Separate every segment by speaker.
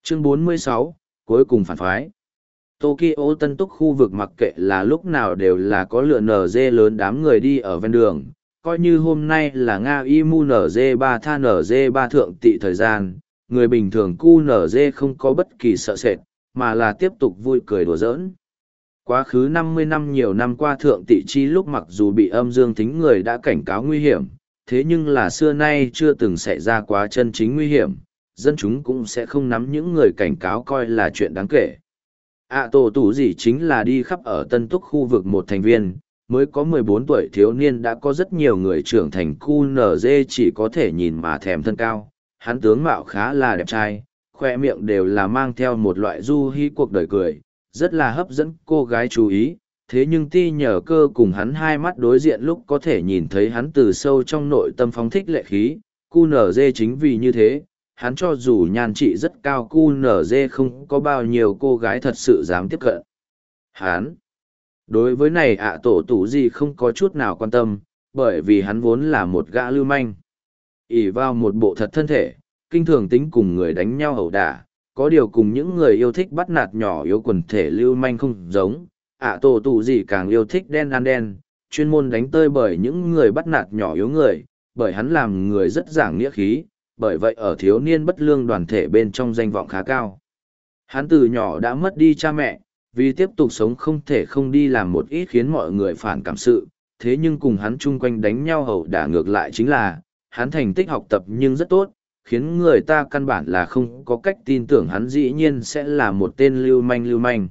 Speaker 1: Chương 46, cuối cùng phản phái. Tokyo Tân Túc khu vực mặc kệ là lúc nào đều là có lượn NG lớn đám người đi ở ven đường, coi như hôm nay là Nga Imu NG3 Tha NG3 thượng tị thời gian, người bình thường cu NG không có bất kỳ sợ sệt, mà là tiếp tục vui cười đùa giỡn. Quá khứ 50 năm nhiều năm qua thượng tị chi lúc mặc dù bị âm dương tính người đã cảnh cáo nguy hiểm, thế nhưng là xưa nay chưa từng xảy ra quá chân chính nguy hiểm, dân chúng cũng sẽ không nắm những người cảnh cáo coi là chuyện đáng kể. Tổ tủ gì chính là đi khắp ở Tân Túc khu vực một thành viên, mới có 14 tuổi thiếu niên đã có rất nhiều người trưởng thành QNZ chỉ có thể nhìn mà thèm thân cao. Hắn tướng mạo khá là đẹp trai, khoe miệng đều là mang theo một loại du hí cuộc đời cười, rất là hấp dẫn cô gái chú ý. Thế nhưng ti nhờ cơ cùng hắn hai mắt đối diện lúc có thể nhìn thấy hắn từ sâu trong nội tâm phóng thích lệ khí, QNZ chính vì như thế. Hắn cho dù nhan trị rất cao QNZ không có bao nhiêu cô gái thật sự dám tiếp cận. Hắn, đối với này tổ tủ gì không có chút nào quan tâm, bởi vì hắn vốn là một gã lưu manh. ỷ vào một bộ thật thân thể, kinh thường tính cùng người đánh nhau ẩu đả, có điều cùng những người yêu thích bắt nạt nhỏ yếu quần thể lưu manh không giống. Tổ tủ gì càng yêu thích đen ăn đen, chuyên môn đánh tơi bởi những người bắt nạt nhỏ yếu người, bởi hắn làm người rất giảng nghĩa khí. Bởi vậy ở thiếu niên bất lương đoàn thể bên trong danh vọng khá cao. Hắn từ nhỏ đã mất đi cha mẹ, vì tiếp tục sống không thể không đi làm một ít khiến mọi người phản cảm sự, thế nhưng cùng hắn chung quanh đánh nhau ẩu đả ngược lại chính là, hắn thành tích học tập nhưng rất tốt, khiến người ta căn bản là không có cách tin tưởng hắn dĩ nhiên sẽ là một tên lưu manh.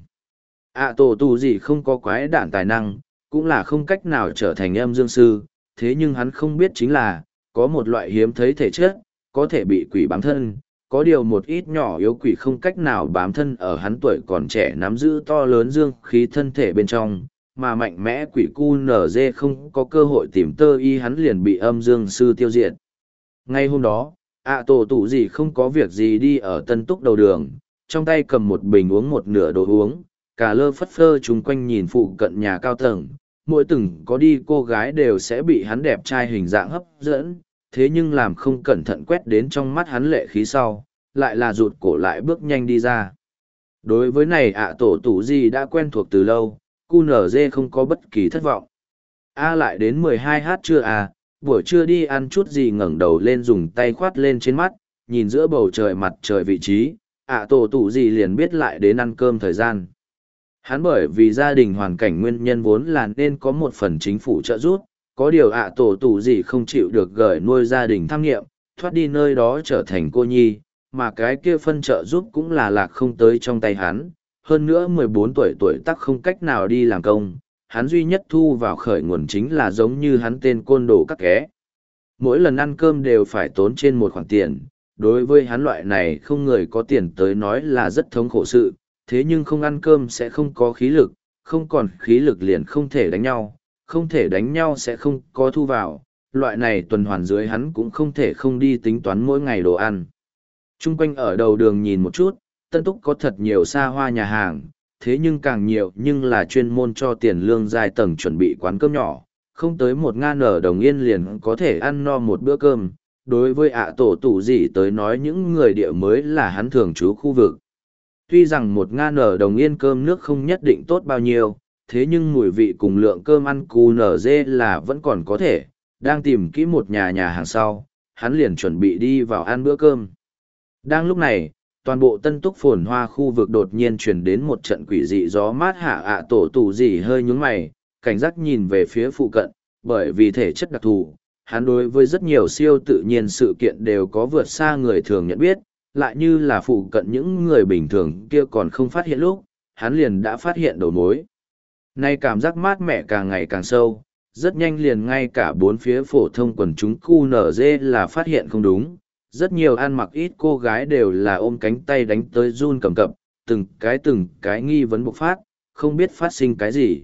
Speaker 1: Tổ tù gì không có quái đản tài năng, cũng là không cách nào trở thành âm dương sư, thế nhưng hắn không biết chính là, có một loại hiếm thấy thể chất, có thể bị quỷ bám thân, có điều một ít nhỏ yếu quỷ không cách nào bám thân ở hắn tuổi còn trẻ nắm giữ to lớn dương khí thân thể bên trong, mà mạnh mẽ quỷ QNZ không có cơ hội tìm tơ y hắn liền bị âm dương sư tiêu diệt. Ngay hôm đó, tổ tủ gì không có việc gì đi ở Tân Túc đầu đường, trong tay cầm một bình uống một nửa đồ uống, cả lơ phất phơ chung quanh nhìn phụ cận nhà cao tầng, mỗi từng có đi cô gái đều sẽ bị hắn đẹp trai hình dạng hấp dẫn. Thế nhưng làm không cẩn thận quét đến trong mắt hắn lệ khí sau, lại là rụt cổ lại bước nhanh đi ra. Đối với này tổ tủ gì đã quen thuộc từ lâu, QNZ không có bất kỳ thất vọng. Lại đến 12h trưa buổi trưa đi ăn chút gì ngẩng đầu lên dùng tay khoát lên trên mắt, nhìn giữa bầu trời mặt trời vị trí, tổ tủ gì liền biết lại đến ăn cơm thời gian. Hắn bởi vì gia đình hoàn cảnh nguyên nhân vốn là nên có một phần chính phủ trợ giúp, có điều tổ tủ gì không chịu được gửi nuôi gia đình tham nghiệm, thoát đi nơi đó trở thành cô nhi, mà cái kia phân trợ giúp cũng là lạc không tới trong tay hắn. Hơn nữa 14 tuổi tác không cách nào đi làm công, hắn duy nhất thu vào khởi nguồn chính là giống như hắn tên côn đồ các ké. Mỗi lần ăn cơm đều phải tốn trên một khoản tiền, đối với hắn loại này không người có tiền tới nói là rất thống khổ sự, thế nhưng không ăn cơm sẽ không có khí lực, không còn khí lực liền không thể đánh nhau. Không thể đánh nhau sẽ không có thu vào, loại này tuần hoàn dưới hắn cũng không thể không đi tính toán mỗi ngày đồ ăn. Trung quanh ở đầu đường nhìn một chút, Tân Túc có thật nhiều xa hoa nhà hàng, thế nhưng càng nhiều nhưng là chuyên môn cho tiền lương giai tầng chuẩn bị quán cơm nhỏ, không tới 1.000 đồng yên liền có thể ăn no một bữa cơm. Đối với tổ tủ gì tới nói những người địa mới là hắn thường trú khu vực. Tuy rằng 1.000 đồng yên cơm nước không nhất định tốt bao nhiêu, thế nhưng mùi vị cùng lượng cơm ăn QNZ là vẫn còn có thể, đang tìm kỹ một nhà hàng sau, hắn liền chuẩn bị đi vào ăn bữa cơm. Đang lúc này, toàn bộ Tân Túc phồn hoa khu vực đột nhiên truyền đến một trận quỷ dị gió mát hạ tổ tủ gì hơi nhướng mày, cảnh giác nhìn về phía phụ cận, bởi vì thể chất đặc thù, hắn đối với rất nhiều siêu tự nhiên sự kiện đều có vượt xa người thường nhận biết, lại như là phụ cận những người bình thường kia còn không phát hiện lúc, hắn liền đã phát hiện đầu mối. Nay cảm giác mát mẻ càng ngày càng sâu, rất nhanh liền ngay cả bốn phía phổ thông quần chúng QNZ là phát hiện không đúng. Rất nhiều ăn mặc ít cô gái đều là ôm cánh tay đánh tới run cầm cập, từng cái nghi vấn bộc phát, không biết phát sinh cái gì.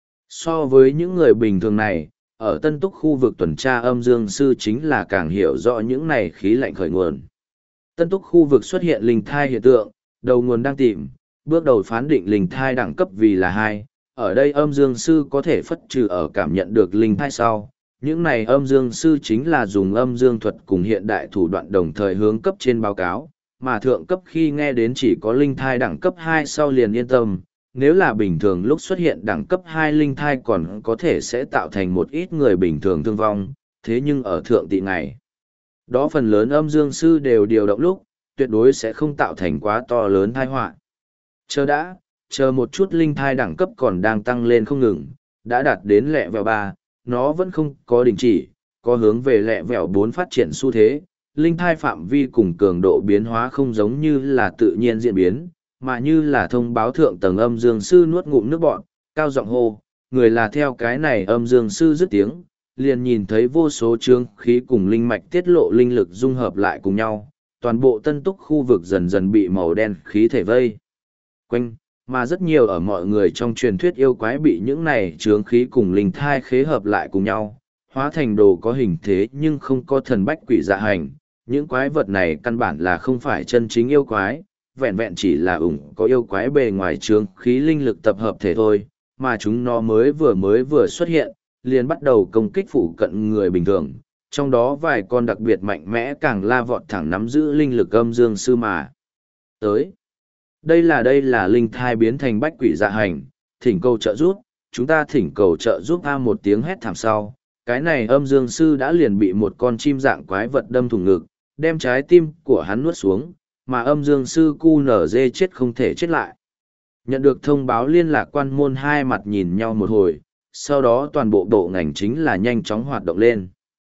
Speaker 1: So với những người bình thường này, ở Tân Túc khu vực tuần tra âm dương sư chính là càng hiểu rõ những này khí lạnh khởi nguồn. Tân Túc khu vực xuất hiện linh thai hiện tượng, đầu nguồn đang tìm, bước đầu phán định linh thai đẳng cấp vì là 2. Ở đây âm dương sư có thể phất trừ ở cảm nhận được linh thai sau. Những này âm dương sư chính là dùng âm dương thuật cùng hiện đại thủ đoạn đồng thời hướng cấp trên báo cáo, mà thượng cấp khi nghe đến chỉ có linh thai đẳng cấp 2 sau liền yên tâm. Nếu là bình thường lúc xuất hiện đẳng cấp 2 linh thai còn có thể sẽ tạo thành một ít người bình thường thương vong, thế nhưng ở thượng tị ngày, đó phần lớn âm dương sư đều điều động lúc, tuyệt đối sẽ không tạo thành quá to lớn tai họa. Chờ một chút linh thai đẳng cấp còn đang tăng lên không ngừng, đã đạt đến lẹ vẹo 3, nó vẫn không có đình chỉ, có hướng về lẹ vẹo 4 phát triển xu thế. Linh thai phạm vi cùng cường độ biến hóa không giống như là tự nhiên diễn biến, mà như là thông báo thượng tầng âm dương sư nuốt ngụm nước bọn, cao giọng hô, người là theo cái này âm dương sư dứt tiếng, liền nhìn thấy vô số trướng khí cùng linh mạch tiết lộ linh lực dung hợp lại cùng nhau, toàn bộ tân túc khu vực dần dần bị màu đen khí thể vây quanh, mà rất nhiều ở mọi người trong truyền thuyết yêu quái bị những này trướng khí cùng linh thai khế hợp lại cùng nhau, hóa thành đồ có hình thế nhưng không có thần bách quỷ dạ hành. Những quái vật này căn bản là không phải chân chính yêu quái, vẹn vẹn chỉ là có yêu quái bề ngoài trướng khí linh lực tập hợp thể thôi, mà chúng nó mới vừa xuất hiện, liền bắt đầu công kích phụ cận người bình thường, trong đó vài con đặc biệt mạnh mẽ càng la vọt thẳng nắm giữ linh lực âm dương sư mà. Tới. Đây là linh thai biến thành bách quỷ dạ hành, thỉnh cầu trợ giúp, chúng ta thỉnh cầu trợ giúp A một tiếng hét thảm sau. Cái này âm dương sư đã liền bị một con chim dạng quái vật đâm thủng ngực, đem trái tim của hắn nuốt xuống, mà âm dương sư QNZ chết không thể chết lại. Nhận được thông báo liên lạc quan môn hai mặt nhìn nhau một hồi, sau đó toàn bộ bộ ngành chính là nhanh chóng hoạt động lên.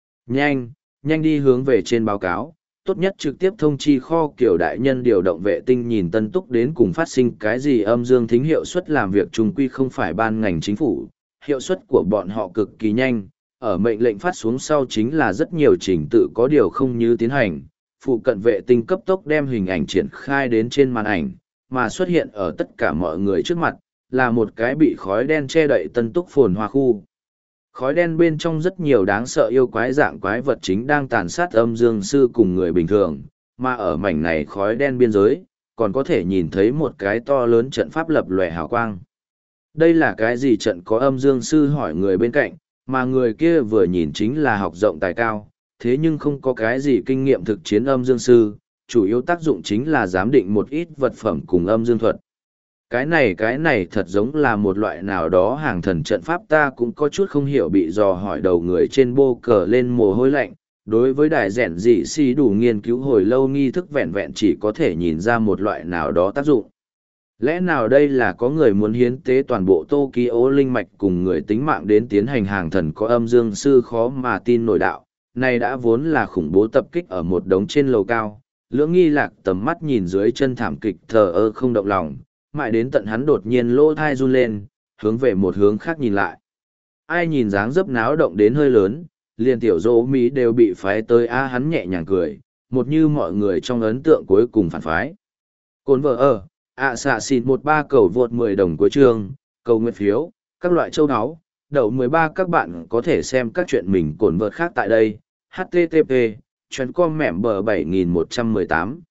Speaker 1: Nhanh đi hướng về trên báo cáo, tốt nhất trực tiếp thông chi kho kiểu đại nhân điều động vệ tinh nhìn tân túc đến cùng phát sinh cái gì. Âm dương thính hiệu suất làm việc trung quy không phải ban ngành chính phủ, hiệu suất của bọn họ cực kỳ nhanh, ở mệnh lệnh phát xuống sau chính là rất nhiều trình tự có điều không như tiến hành. Phụ cận vệ tinh cấp tốc đem hình ảnh triển khai đến trên màn ảnh, mà xuất hiện ở tất cả mọi người trước mặt, là một cái bị khói đen che đậy tân túc phồn hoa khu. Khói đen bên trong rất nhiều đáng sợ yêu quái dạng quái vật chính đang tàn sát âm dương sư cùng người bình thường, mà ở mảnh này khói đen biên giới, còn có thể nhìn thấy một cái to lớn trận pháp lập lòe hào quang. Đây là cái gì trận? Có âm dương sư hỏi người bên cạnh, mà người kia vừa nhìn chính là học rộng tài cao, thế nhưng không có cái gì kinh nghiệm thực chiến âm dương sư, chủ yếu tác dụng chính là giám định một ít vật phẩm cùng âm dương thuật. Cái này thật giống là một loại nào đó hàng thần trận pháp, ta cũng có chút không hiểu, bị dò hỏi đầu người trên bô cờ lên mồ hôi lạnh. Đối với đài rèn dị si đủ nghiên cứu hồi lâu nghi thức vẹn vẹn chỉ có thể nhìn ra một loại nào đó tác dụng. Lẽ nào đây là có người muốn hiến tế toàn bộ Tokyo linh mạch cùng người tính mạng đến tiến hành hàng thần? Có âm dương sư khó mà tin nổi đạo, này đã vốn là khủng bố tập kích ở một đống trên lầu cao. Lưỡng nghi lạc tầm mắt nhìn dưới chân thảm kịch thờ ơ không động lòng, mãi đến tận hắn đột nhiên lỗ thai run lên, hướng về một hướng khác nhìn lại. Ai nhìn dáng dấp náo động đến hơi lớn, liền tiểu dỗ Mỹ đều bị phái tới. Hắn nhẹ nhàng cười, một như mọi người trong ấn tượng cuối cùng phản phái. Cồn vợ ở, xạ xịt 13 cầu vượt 10 đồng cuối chương, cầu nguyện phiếu, các loại châu áo, đậu 13. Các bạn có thể xem các chuyện mình cồn vợt khác tại đây. http://com mẻm bờ 7118